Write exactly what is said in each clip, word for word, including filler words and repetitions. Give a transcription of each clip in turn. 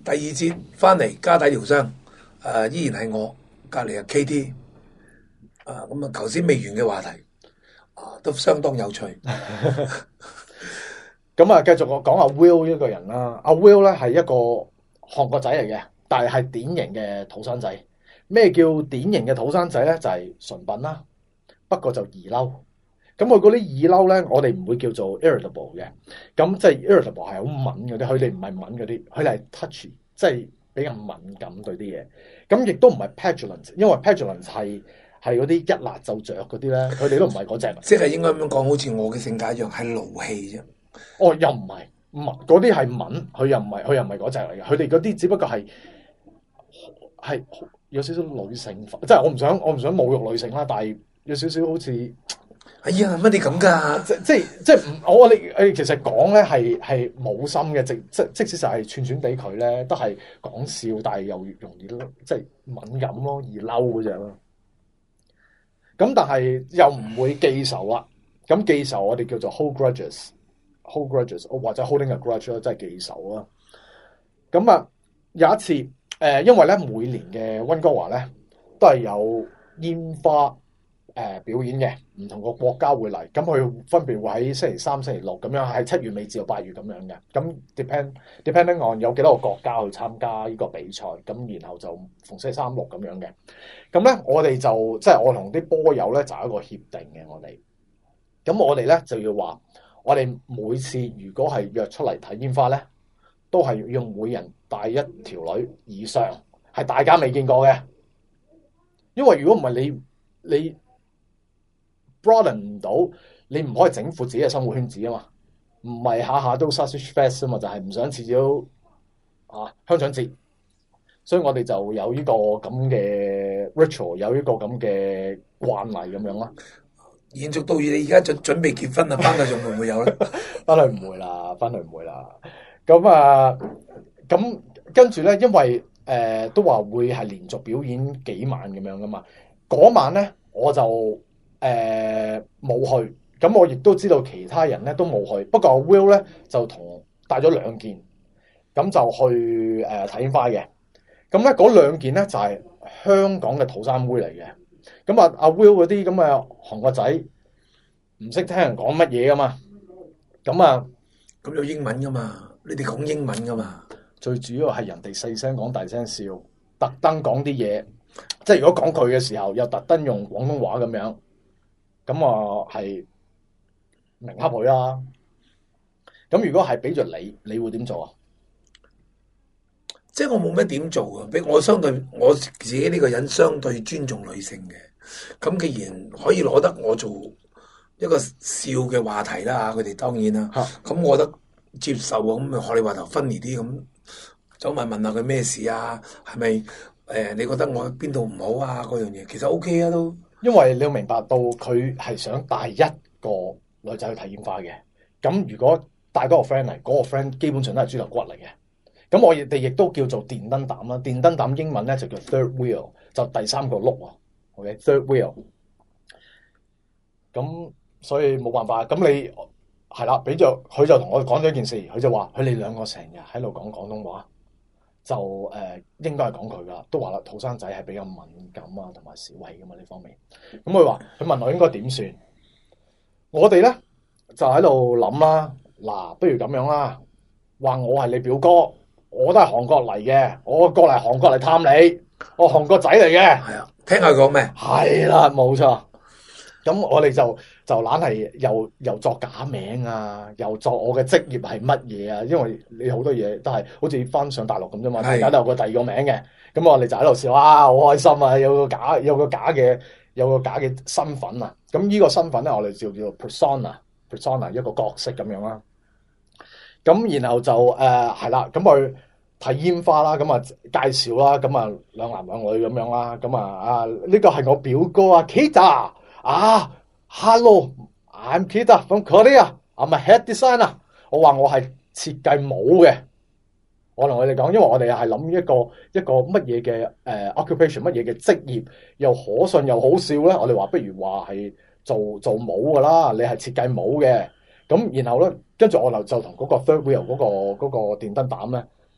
第二節翻嚟家底療傷，誒、呃、依然係我隔離係 K T， 啊咁啊頭先未完嘅話題，啊都相當有趣。 咁啊，繼續我講阿 Will 呢個人啦。阿 Will 咧係一個韓國仔嚟嘅，但係係典型嘅土生仔。咩叫典型嘅土生仔咧？就係純品啦，不過就易嬲。咁佢嗰啲易嬲咧，我哋唔會叫做 irritable 嘅。咁即係 irritable 係好敏嗰啲，佢哋唔係敏嗰啲，佢哋係 touchy，即係比較敏感對啲嘢。咁亦都唔係 petulant，因為 petulant 係係嗰啲一辣就着嗰啲咧，佢哋都唔係嗰隻。 即係應該咁樣講，好似我嘅性格一樣，係勞氣啫。 哦，又唔係，唔係嗰啲係敏，佢又唔係，佢又唔係嗰隻嚟嘅。佢哋嗰啲只不過係係有少少女性化，即係我唔想我唔想侮辱女性啦，但係有少少好似。 哎呀，乜你咁噶？ 即即即唔我哋誒，其實講咧係係冇心嘅，即即即使就係串串地佢咧，都係講笑，但係又容易即係敏感咯，易嬲嗰隻咯。咁但係又唔會記仇啦。咁記仇我哋叫做 hold grudges，hold grudges， 或者 holding a grudge 咯，即係記仇啦。咁啊有一次誒、呃，因為咧每年嘅溫哥華咧都係有煙花。誒、呃、表演嘅唔同個國家會嚟，咁佢分別會喺星期三、星期六咁樣，喺七月尾至到八月咁樣嘅。咁 depend depending on 有幾多個國家去參加呢個比賽，咁然後就逢星期三六咁樣嘅。咁咧我哋就即係我同啲波友咧就有一個協定嘅，我哋。咁我哋咧就要話，我哋每次如果係約出嚟睇煙花咧，都係要每人帶一條女以上，係大家未見過嘅。因為如果唔係你你。你 broaden 唔到，你唔可以整闊自己嘅生活圈子啊嘛，唔係下下都 sausage fest 啊嘛，就係、是、唔想次次都啊香腸節，所以我哋就有呢個咁嘅 ritual， 有呢個咁嘅慣例咁樣啦。 延續到而你而家準準備結婚啦，翻去仲會唔會有咧？ 翻去唔會啦，翻去唔會啦。咁啊，咁跟住咧，因為誒、呃、都話會係連續表演幾晚咁樣噶嘛，嗰晚咧我就。誒冇、呃、去，咁我亦都知道其他人咧都冇去。不過 Will 咧就同帶咗兩件，咁就去誒睇煙花嘅。咁咧嗰兩件咧就係、是、香港嘅土生妹嚟嘅。咁啊阿 Will 嗰啲咁嘅韓國仔唔識聽人講乜嘢噶嘛。咁啊咁有英文噶嘛？你哋講英文噶嘛？ 最主要係人哋細聲講大聲笑，特登講啲嘢，即係如果講佢嘅時候又特登用廣東話咁樣。咁啊，係明恰佢啦。咁如果係俾著你，你會點做啊？ 即係我冇乜點做啊！俾我相對我自己呢個人相對尊重女性嘅。咁既然可以攞得我做一個笑嘅話題啦，佢哋當然啦。咁、啊、我覺得接受啊，咁咪學你話頭分離啲咁，走埋問下佢咩事啊？係咪誒？你覺得我邊度唔好啊？嗰樣嘢其實 OK 啊都。 因為你要明白到佢係想帶一個女仔去睇煙花嘅，咁如果帶嗰個 friend 嚟，嗰、嗰個 friend 基本上都係豬頭骨嚟嘅。咁我哋亦都叫做電燈膽啦，電燈膽英文咧就叫 third wheel， 就第三個轆啊。OK，third wheel。咁所以冇辦法，咁你係啦，俾咗佢就同我講咗一件事，佢就話佢哋兩個成日喺度講廣東話。就誒、呃、應該係講佢噶，都話啦，土生仔係比較敏感啊，同埋小氣噶嘛呢方面。咁佢話佢問我應該點算，我哋咧就喺度諗啦。嗱，不如咁樣啦，話我係你表哥，我都係韓國嚟嘅，我過嚟韓國嚟探你，我韓國仔嚟嘅。 係啊，聽佢講咩？ 係啦，冇錯。咁我哋就就懶係又又作假名啊，又作我嘅職業係乜嘢啊？因為你好多嘢都係好似翻上大陸咁啫嘛，大家都有個第二個名嘅。咁我哋就喺度笑啊，好開心啊！有個假有個假嘅有個假嘅身份啊。咁呢個身份咧，我哋叫叫做 persona persona 一個角色咁樣啦。咁然後就誒係啦，咁去睇煙花啦，咁啊介紹啦，咁啊兩男兩女咁樣啦，咁啊啊呢個係我表哥啊 Kita。啊 ，Hello，I'm Kita from Korea，I'm a head designer。我話我係設計帽嘅，我同佢哋講，因為我哋係諗一個一個乜嘢嘅誒 occupation，乜嘢嘅職業又可信又好笑咧。我哋話不如話係做做帽噶啦，你係設計帽嘅。咁然後咧，跟住我就就同嗰個 third wheel 嗰個嗰個電燈膽咧，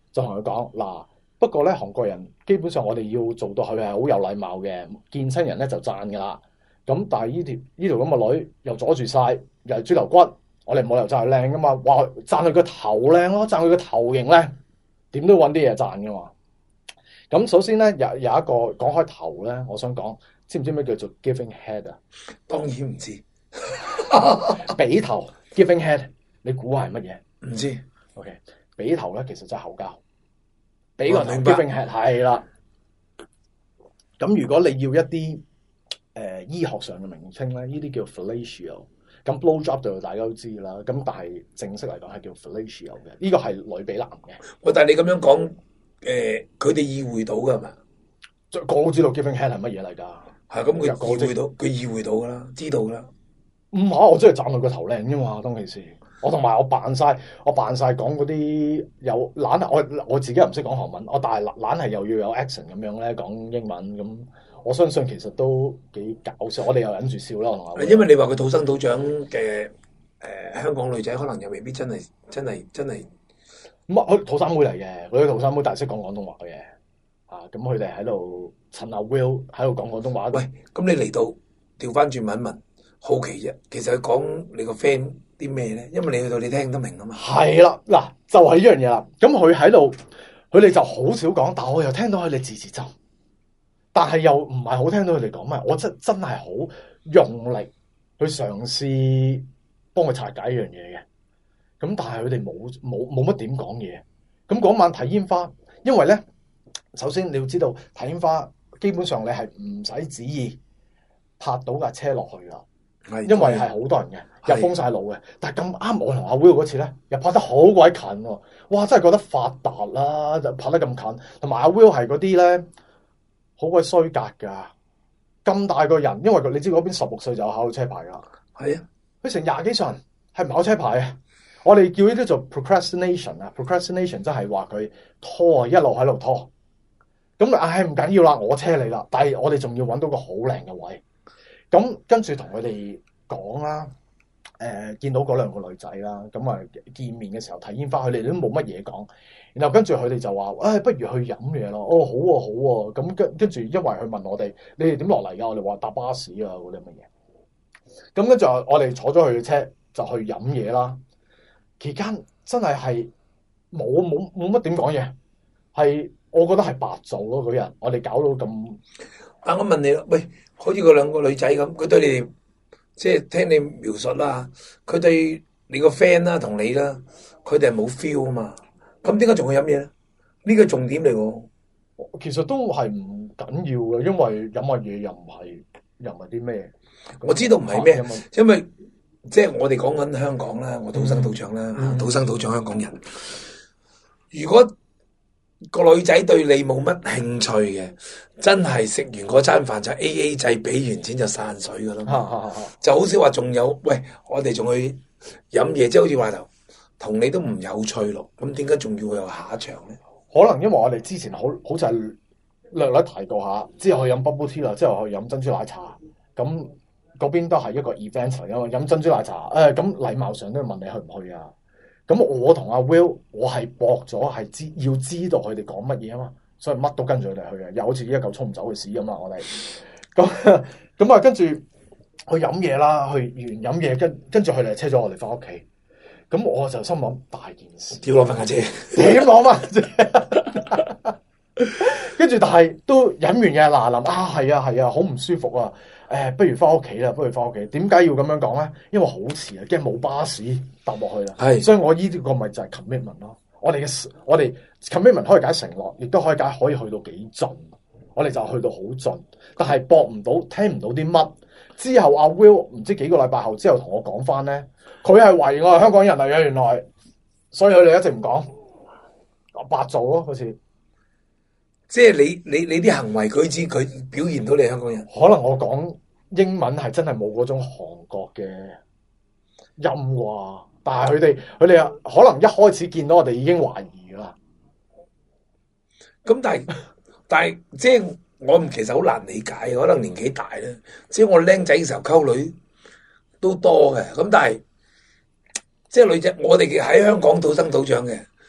就同佢講嗱，不過咧韓國人基本上我哋要做到佢係好有禮貌嘅，見親人咧就讚㗎啦。咁但係呢條呢條咁嘅女又阻住晒，又係豬頭骨，我哋冇理由讚佢靚噶嘛，話讚佢個頭靚咯，讚佢個頭型咧，點都揾啲嘢讚噶嘛。咁首先咧有有一個講開頭咧，我想講，知唔知咩叫做 giving head 啊？ 當然唔知， 俾頭 giving head，你估係乜嘢？ 唔知。 OK，俾頭咧其實就係口交，俾個頭明白 giving head 係啦。咁如果你要一啲誒、呃、醫學上嘅名稱咧，呢啲叫 fellatio。咁 blow job 就大家都知啦。咁但係正式嚟講係叫 fellatio 嘅，呢個係女俾男嘅。 喂，但係你咁樣講，誒佢哋意會到㗎係嘛？ 個個都知道 giving head 係乜嘢嚟㗎？ 係咁，佢意會到，佢意會到㗎啦，知道㗎啦。 唔係，我真係讚佢個頭靚啫嘛，當其時。我同埋我扮晒，我扮晒講嗰啲有懶係我我自己又唔識講韓文，我但係懶係又要有 accent 咁樣咧講英文咁，我相信其實都幾搞笑。我哋又忍住笑啦，我同阿。 因為你話佢土生土長嘅誒香港女仔，可能又未必真係真係真係。 咁啊，佢土生妹嚟嘅，佢啲土生妹但係識講廣東話嘅。啊，咁佢哋喺度趁阿 Will 喺度講廣東話。 喂，咁你嚟到調翻轉問一問，好奇啫。其實佢講你個 friend 啲咩咧？因為你去到你聽得明啊嘛。 係啦，嗱就係呢樣嘢啦。咁佢喺度，佢哋就好少講，但我又聽到佢哋字字斟，但係又唔係好聽到佢哋講咩。我真真係好用力去嘗試幫佢拆解一樣嘢嘅。咁但係佢哋冇冇冇乜點講嘢。咁嗰晚睇煙花，因為咧。首先你要知道睇煙花，基本上你係唔使旨意拍到架車落去噶，因為係好多人嘅，又封晒路嘅。但係咁啱我同阿 Will 嗰次咧，又拍得好鬼近喎，哇！真係覺得發達啦，就拍得咁近。同埋阿 Will 係嗰啲咧，好鬼衰格噶，咁大個人，因為你知嗰邊十六歲就有考到車牌噶， 係啊， 佢成廿幾歲人係唔考車牌啊！我哋叫呢啲做 procrastination 啊 ，procrastination 即係話佢拖，一路喺度拖。咁唉唔緊要啦，我車你啦，但係我哋仲要揾到個好靚嘅位。咁跟住同佢哋講啦，誒、呃、見到嗰兩個女仔啦，咁啊見面嘅時候睇煙花，佢哋都冇乜嘢講。然後跟住佢哋就話，誒、哎、不如去飲嘢咯。哦好喎、啊、好喎、啊，咁跟跟住因為佢問我哋，你哋點落嚟㗎？我哋話搭巴士啊嗰啲乜嘢。咁跟住我哋坐咗佢嘅車就去飲嘢啦。期間真係係冇冇冇乜點講嘢，係。我覺得係白做咯嗰日，我哋搞到咁。 啊，我問你啦，喂，好似嗰兩個女仔咁，佢對你哋，即係聽你描述啦，佢對你個 friend 啦同你啦，佢哋係冇 feel 啊嘛。咁點解仲去飲嘢咧？呢個重點嚟喎。 其實都係唔緊要嘅，因為飲下嘢又唔係又唔係啲咩。 我知道唔係咩，因為即係我哋講緊香港啦，我土生土長啦，嗯、土生土長香港人。如果個女仔對你冇乜興趣嘅，真係食完嗰餐飯就 A A 制，俾完錢就散水噶啦，就好少話仲有，喂，我哋仲去飲嘢，即係好似話頭，同你都唔有趣咯，咁點解仲要有下一場咧？ 可能因為我哋之前好好似係略略提過下，之後去飲 bubble tea 啦，之後去飲珍珠奶茶，咁嗰邊都係一個 event 嚟噶嘛，飲珍珠奶茶，誒、哎，咁禮貌上都要問你去唔去啊？咁我同阿 Will，我係搏咗係知要知道佢哋講乜嘢啊嘛，所以乜都跟住佢哋去嘅，又好似一嚿沖唔走嘅屎咁啦，我哋咁咁啊，跟住去飲嘢啦，去完飲嘢跟跟住佢哋車咗我哋翻屋企，咁我就心諗大件事， 屌攞翻架車， 點攞翻？跟住但係都飲完嘢嗱臨啊，係啊係啊，好唔舒服啊！誒、哎，不如翻屋企啦，不如翻屋企。點解要咁樣講咧？因為好遲啊，驚冇巴士搭落去啦。係是，所以我呢個咪就係 commitment 咯。我哋嘅我哋 commitment 可以解承諾，亦都可以解可以去到幾盡。我哋就去到好盡，但係搏唔到，聽唔到啲乜。之後阿 Will 唔知幾個禮拜後之後同我講翻咧，佢係懷疑我係香港人嚟嘅，原來，所以佢哋一直唔講，白做咯好似。 即係你你你啲行為舉止，佢表現到你係香港人。 可能我講英文係真係冇嗰種韓國嘅音啩，但係佢哋佢哋可能一開始見到我哋已經懷疑啦。 咁但係但係即係我其實好難理解，可能年紀大啦。即係我僆仔嘅時候溝女都多嘅，咁但係即係女仔，我哋喺香港土生土長嘅。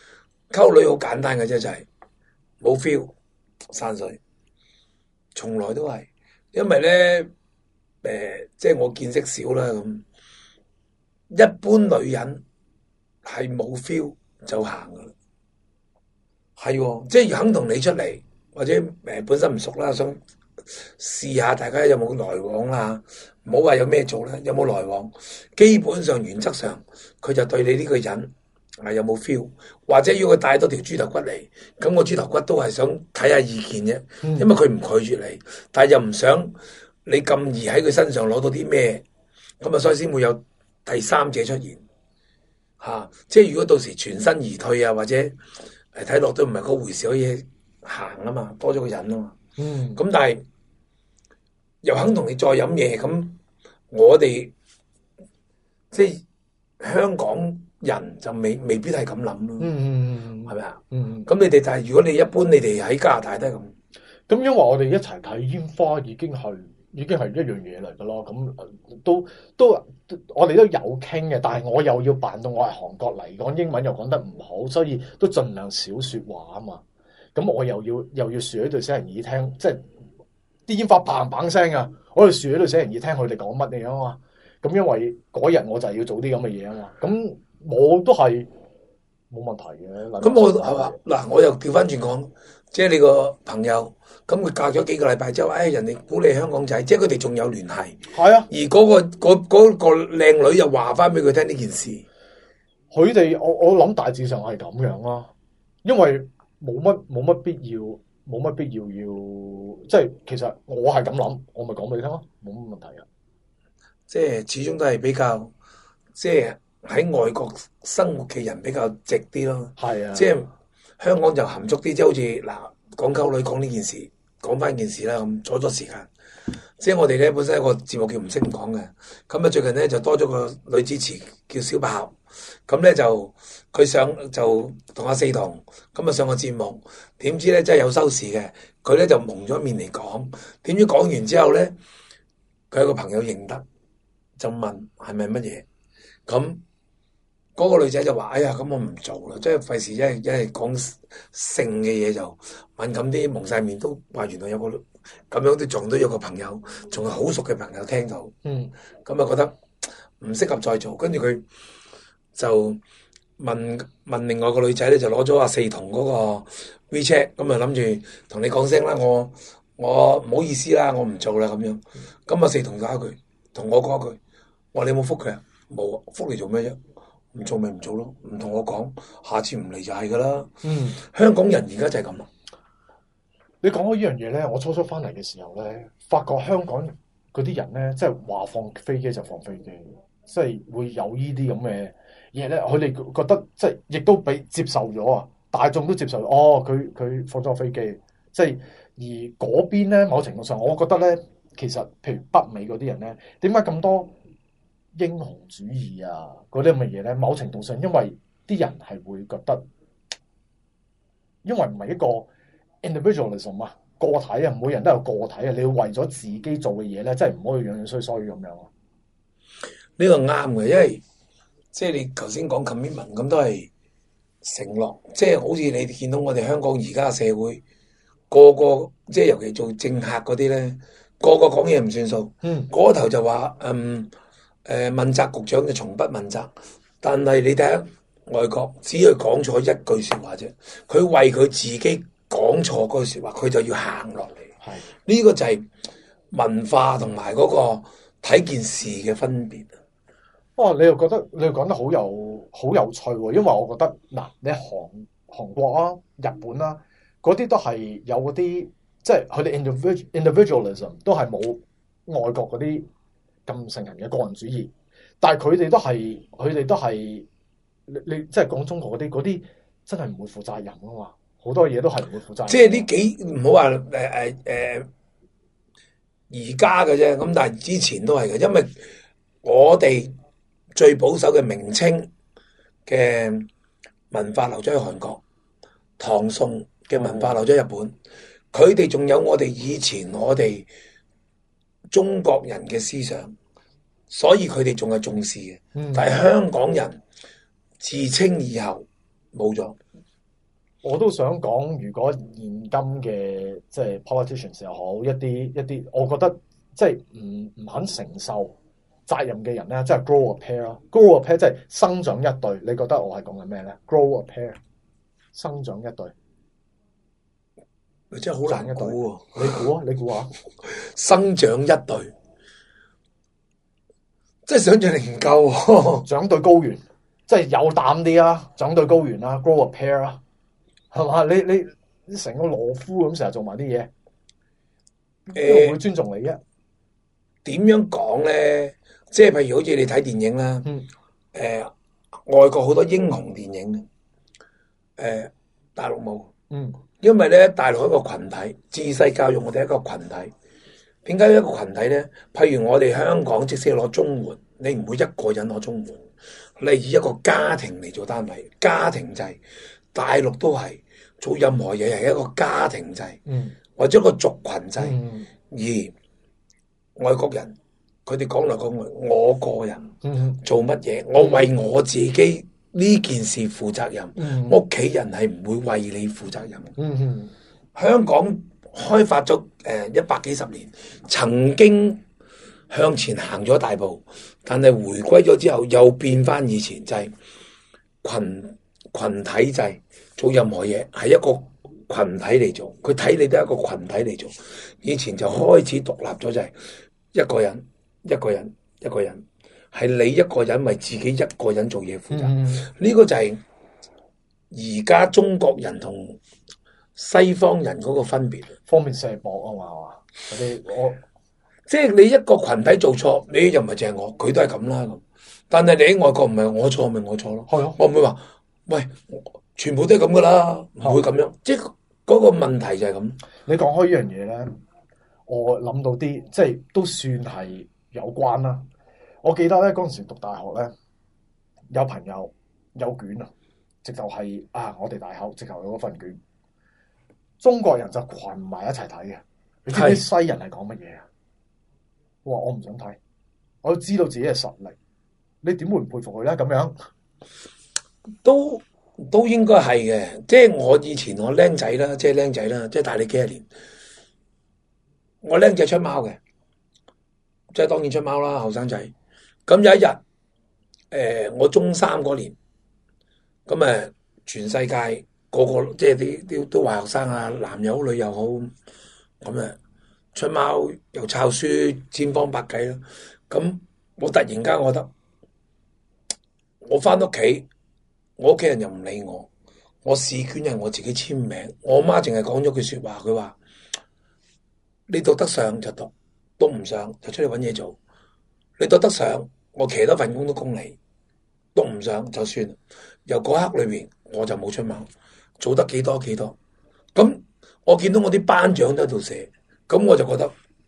溝女好簡單嘅啫，就係冇 feel 散水，從來都係，因為咧誒、呃，即係我見識少啦咁，一般女人係冇 feel 就行噶啦，係喎，即係肯同你出嚟，或者誒、呃、本身唔熟啦，想試下大家有冇來往啦，唔好話有咩做啦，有冇來往，基本上原則上佢就對你呢個人係有冇 feel，或者要佢帶多條豬頭骨嚟，咁個豬頭骨都係想睇下意見啫，因為佢唔拒絕你，但係又唔想你咁易喺佢身上攞到啲咩，咁啊所以先會有第三者出現嚇、啊，即係如果到時全身而退啊，或者誒睇落都唔係嗰回事，可以行啊嘛，多咗個人啊嘛， 嗯， 咁但係又肯同你再飲嘢，咁我哋即係香港人就未未必係咁諗咯， 嗯， 係咪啊？ 嗯， 咁你哋但係如果你一般你哋喺加拿大都係咁， 咁因為我哋一齊睇煙花已經係已經係一樣嘢嚟噶咯，咁呃都都我哋都有傾嘅，但係我又要扮到我係韓國嚟，講英文又講得唔好，所以都盡量少説話啊嘛。咁我又要又要豎喺度寫人耳聽，即係啲煙花砰砰聲啊！我哋豎喺度寫人耳聽佢哋講乜嘢啊嘛。咁因為嗰日我就係要做啲咁嘅嘢啊嘛。咁我都係冇問題嘅。 咁我係嘛嗱，我又調翻轉講，即係你個朋友，咁佢隔咗幾個禮拜之後，誒、哎、人哋估你香港仔，即係佢哋仲有聯繫。 係啊， 而嗰、個嗰嗰、個靚女又話翻俾佢聽呢件事， 佢哋我我諗大致上係咁樣啦，因為冇乜冇乜必要，冇乜必要要，即係其實我係咁諗，我咪講俾你聽咯，冇乜問題啊。 即係始終都係比較，即係喺外國生活嘅人比較直啲咯。 係啊， 即係香港就含蓄啲，即係好似嗱講溝女講呢件事，講翻件事啦，咁阻咗時間。即係我哋咧本身有個節目叫唔識唔講嘅，咁啊最近咧就多咗個女主持叫小百合，咁咧就佢上就同阿四同咁啊上個節目，點知咧真係有收視嘅，佢咧就蒙咗面嚟講，點知講完之後咧，佢有個朋友認得，就問係咪乜嘢，咁嗰個女仔就話：哎呀，咁我唔做啦，即係費事，一係一係講性嘅嘢就敏感啲，蒙晒面都話原來有個咁樣都撞到有個朋友，仲係好熟嘅朋友聽到， 嗯， 咁啊覺得唔適合再做，跟住佢就問問另外個女仔咧，就攞咗阿四同嗰個 WeChat，咁啊諗住同你講聲啦，我我唔好意思啦，我唔做啦咁樣，咁啊四同打一句，同我講一句，我話你有冇覆佢啊？冇啊，覆你做咩啫？唔做咪唔做咯，唔同我講，下次唔嚟就係噶啦。 嗯， 香港人而家就係咁啊。 你講開呢樣嘢咧，我初初翻嚟嘅時候咧，發覺香港嗰啲人咧，即係話放飛機就放飛機，即係會有呢啲咁嘅嘢咧。佢哋覺得即係亦都俾接受咗啊，大眾都接受。哦，佢佢放咗個飛機，即係而嗰邊咧，某程度上，我覺得咧，其實譬如北美嗰啲人咧，點解咁多英雄主義啊嗰啲咁嘅嘢咧？某程度上，因為啲人係會覺得，因為唔係一個 individualism 啊，個體啊，每人都有個體啊，你要為咗自己做嘅嘢咧，真係唔可以樣樣衰衰咁樣啊。 呢個啱嘅，因為即係你頭先講 commitment 咁都係承諾，即係好似你見到我哋香港而家嘅社會，個個即係尤其做政客嗰啲咧，個個講嘢唔算數， 嗯， 嗰頭就話嗯誒、呃、問責局長就從不問責，但係你睇下外國，只係講錯一句説話啫，佢為佢自己講錯嗰句説話，佢就要行落嚟。 係呢個就係文化同埋嗰個睇件事嘅分別。 哦，你又覺得你又講得好有好有趣喎，因為我覺得嗱，你韓韓國啊、日本啦、啊，嗰啲都係有嗰啲，即係佢哋 individual individualism 都係冇外國嗰啲咁盛行嘅個人主義，但係佢哋都係佢哋都係你你即係講中國嗰啲嗰啲真係唔會負責任啊嘛，好多嘢都係唔會負責任。 即係呢幾唔好話誒誒誒而家嘅啫，咁但係之前都係嘅，因為我哋最保守嘅明清嘅文化留咗喺韓國，唐宋嘅文化留咗喺日本，佢哋仲有我哋以前我哋中國人嘅思想，所以佢哋仲係重視嘅。 嗯， 但係香港人自清以後冇咗， 我都想講，如果現今嘅即係 politicians 又好，一啲一啲，我覺得即係唔唔肯承受責任嘅人咧，即係 grow a pair 咯，grow a pair 即係生長一對。你覺得我係講緊咩咧？grow a pair，生長一對， 你真係好難估喎！ 你估啊？你估下？ 生長一對，即係想像力唔夠喎。 長對高原，即係有膽啲啊！長對高原啊 grow a pair 啊！係嘛？你你你成個懦夫咁成日做埋啲嘢，邊個會尊重你嘅？ 點樣講咧？即係譬如好似你睇電影啦，誒、 嗯呃、外國好多英雄電影，誒、呃、大陸冇， 嗯因為咧大陸係一個群體，自細教育我哋一個群體。點解一個群體咧？譬如我哋香港即使攞綜援，你唔會一個人攞綜援，你以一個家庭嚟做單位，家庭制。大陸都係做任何嘢係一個家庭制， 嗯或者一個族群制。 嗯而外國人佢哋講嚟講去，我個人嗯做乜嘢，我為我自己呢件事負責任， 嗯屋企人係唔會為你負責任。 嗯嗯香港開發咗誒一百幾十年，曾經向前行咗大步，但係回歸咗之後又變翻以前，就係群群體制，做任何嘢係一個群體嚟做，佢睇你都係一個群體嚟做。以前就開始獨立咗，就係一個人一個人一個人，係你一個人為自己一個人做嘢負責。呢、 嗯個就係而家中國人同西方人嗰個分別。 方便射博啊嘛，係嘛？嗰啲我即係你一個群體做錯，你又唔係淨係我，佢都係咁啦咁。但係你喺外國唔係我錯咪我錯咯， 係咯我唔會話喂，全部都係咁噶啦，唔會咁樣。即係嗰個問題就係咁。 你講開呢樣嘢咧，我諗到啲即係都算係有關啦。我記得咧嗰陣時讀大學咧，有朋友有卷啊，直頭係啊，我哋大學直頭有嗰份卷，中國人就群埋一齊睇嘅。你知唔知西人係講乜嘢啊？我話我唔想睇，我知道自己嘅實力，你點會唔佩服佢咧？咁樣都都應該係嘅。即係我以前我僆仔啦，即係僆仔啦，即係大你幾十年。我僆仔出貓嘅，即係當然出貓啦，後生仔。咁有一日，誒、呃，我中三嗰年，咁誒，全世界個個即係啲啲都壞學生啊，男又好，女又好，咁誒出貓又抄書，千方百計啦。咁我突然間我覺得，我翻屋企，我屋企人又唔理我，我試卷係我自己簽名，我媽淨係講咗句說話，佢話你讀得上就讀，讀唔上就出去搵嘢做。你讀得上，我其他份工都供你；讀唔上就算。由嗰刻裏邊，我就冇出貓，做得幾多幾多。咁我見到我啲班長都喺度寫，咁我就覺得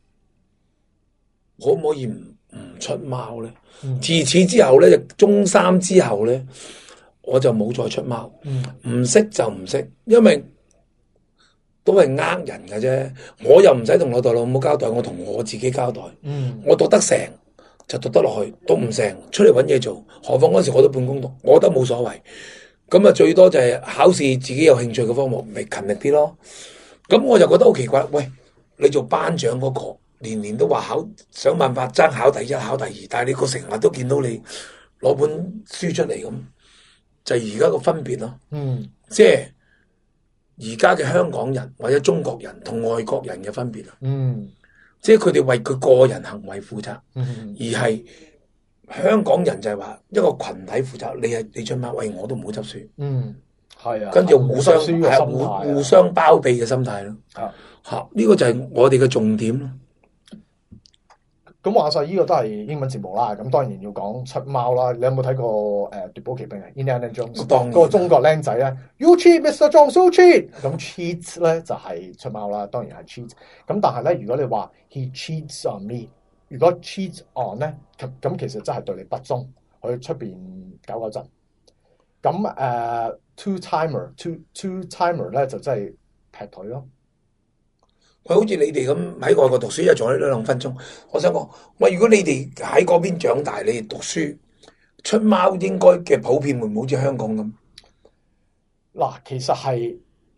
可唔可以唔唔出貓咧？ 嗯自此之後咧，就中三之後咧，我就冇再出貓。唔識就唔識，因為都係呃人嘅啫。我又唔使同老豆老母交代，我同我自己交代。 嗯我讀得成就讀得落去，讀唔成出嚟搵嘢做。何況嗰時我都半工讀，我覺得冇所謂。咁啊，最多就係考試自己有興趣嘅科目，咪勤力啲咯。咁我就覺得好奇怪，喂，你做班長嗰個年年都話考，想辦法爭考第一、考第二，但係你個成日都見到你攞本書出嚟咁，就係而家個分別咯。 嗯即係而家嘅香港人或者中國人同外國人嘅分別啊。 嗯即係佢哋為佢個人行為負責， 嗯而係香港人就係話一個群體負責。你係你出貓，喂，我都唔好執書， 嗯，係啊， 跟住互相冇執書嘅係心態啊互互相包庇嘅心態咯。 啊嚇，呢個就係我哋嘅重點咯。 咁話晒呢個都係英文節目啦，咁當然要講出貓啦。你有冇睇過誒《奪寶奇兵》啊？Indiana Jones 當然嗰個中國僆仔咧，You cheat, Mister Jones, you cheat。咁 cheat 咧就係出貓啦，當然係 cheat。咁但係咧，如果你話 He cheats on me，如果 cheat on 咧，咁咁其實真係對你不忠，去出邊搞搞震。咁誒 two timer two two timer 咧就真係劈腿咯。 喂，好似你哋咁喺外國讀書，一坐喺兩兩分鐘。我想講，喂，如果你哋喺嗰邊長大，你哋讀書出貓應該嘅普遍會唔會好似香港咁？ 嗱，其實係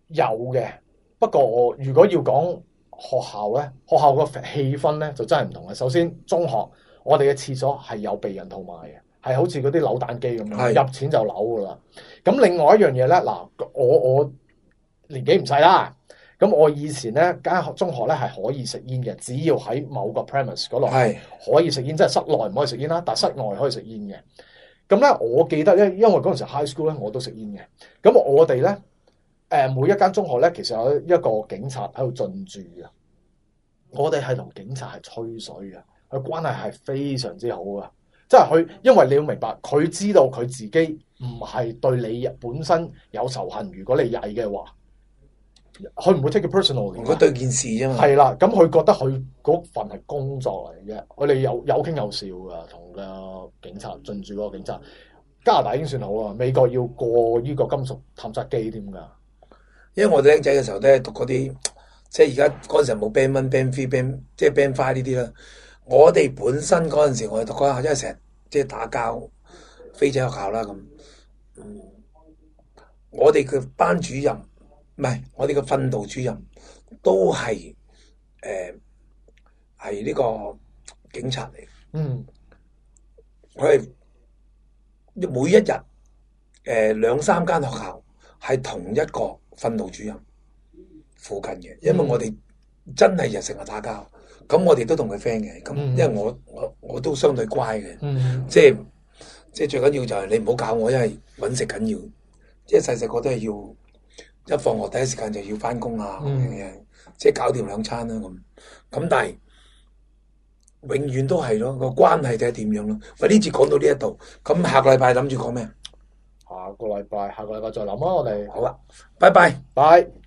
有嘅，不過我如果要講學校咧，學校個氣氛咧就真係唔同嘅。首先中學我哋嘅廁所係有避孕套賣嘅，係好似嗰啲扭蛋機咁樣， 係入錢就扭噶啦。咁另外一樣嘢咧，嗱我我年紀唔細啦。咁我以前咧間中學咧係可以食煙嘅，只要喺某個 premise 嗰度係可以食煙，即係室內唔可以食煙啦，但係室外可以食煙嘅。咁咧我記得咧，因為嗰陣時 high school 咧我都食煙嘅。咁我哋咧誒每一間中學咧其實有一個警察喺度進駐嘅，我哋係同警察係吹水嘅，佢關係係非常之好嘅。即係佢，因為你要明白，佢知道佢自己唔係對你本身有仇恨，如果你曳嘅話。佢唔會 take it personal 佢對件事啫嘛。 係啦，咁佢覺得佢嗰份係工作嚟嘅，我哋有有傾有笑噶，同個警察進駐嗰個警察。加拿大已經算好啦，美國要過呢個金屬探測機添㗎。 因為我哋僆仔嘅時候咧讀嗰啲，即係而家嗰陣時冇 band one、band three、band 即係 band five 呢啲啦。我哋本身嗰陣時我哋讀嗰下，因為成日即係打交，飛仔學校啦咁。嗯，我哋嘅班主任。唔係，我哋嘅訓導主任都係誒係呢個警察嚟。 嗯， 佢係每一日誒、呃、兩三間學校係同一個訓導主任附近嘅，因為我哋真係日成日打交，咁我哋都同佢 friend 嘅。咁因為我我我都相對乖嘅， 嗯， 即係即係最緊要就係你唔好搞我，因為揾食緊要，即係細細個都係要。一放學第一時間就要翻工啊，咁樣嘢，即係搞掂兩餐啦咁。咁但係永遠都係咯，個關係睇下點樣咯。喂，呢次講到呢一度，咁下個禮拜諗住講咩？ 下個禮拜下個禮拜再諗啊，我哋好啊，拜拜。 拜。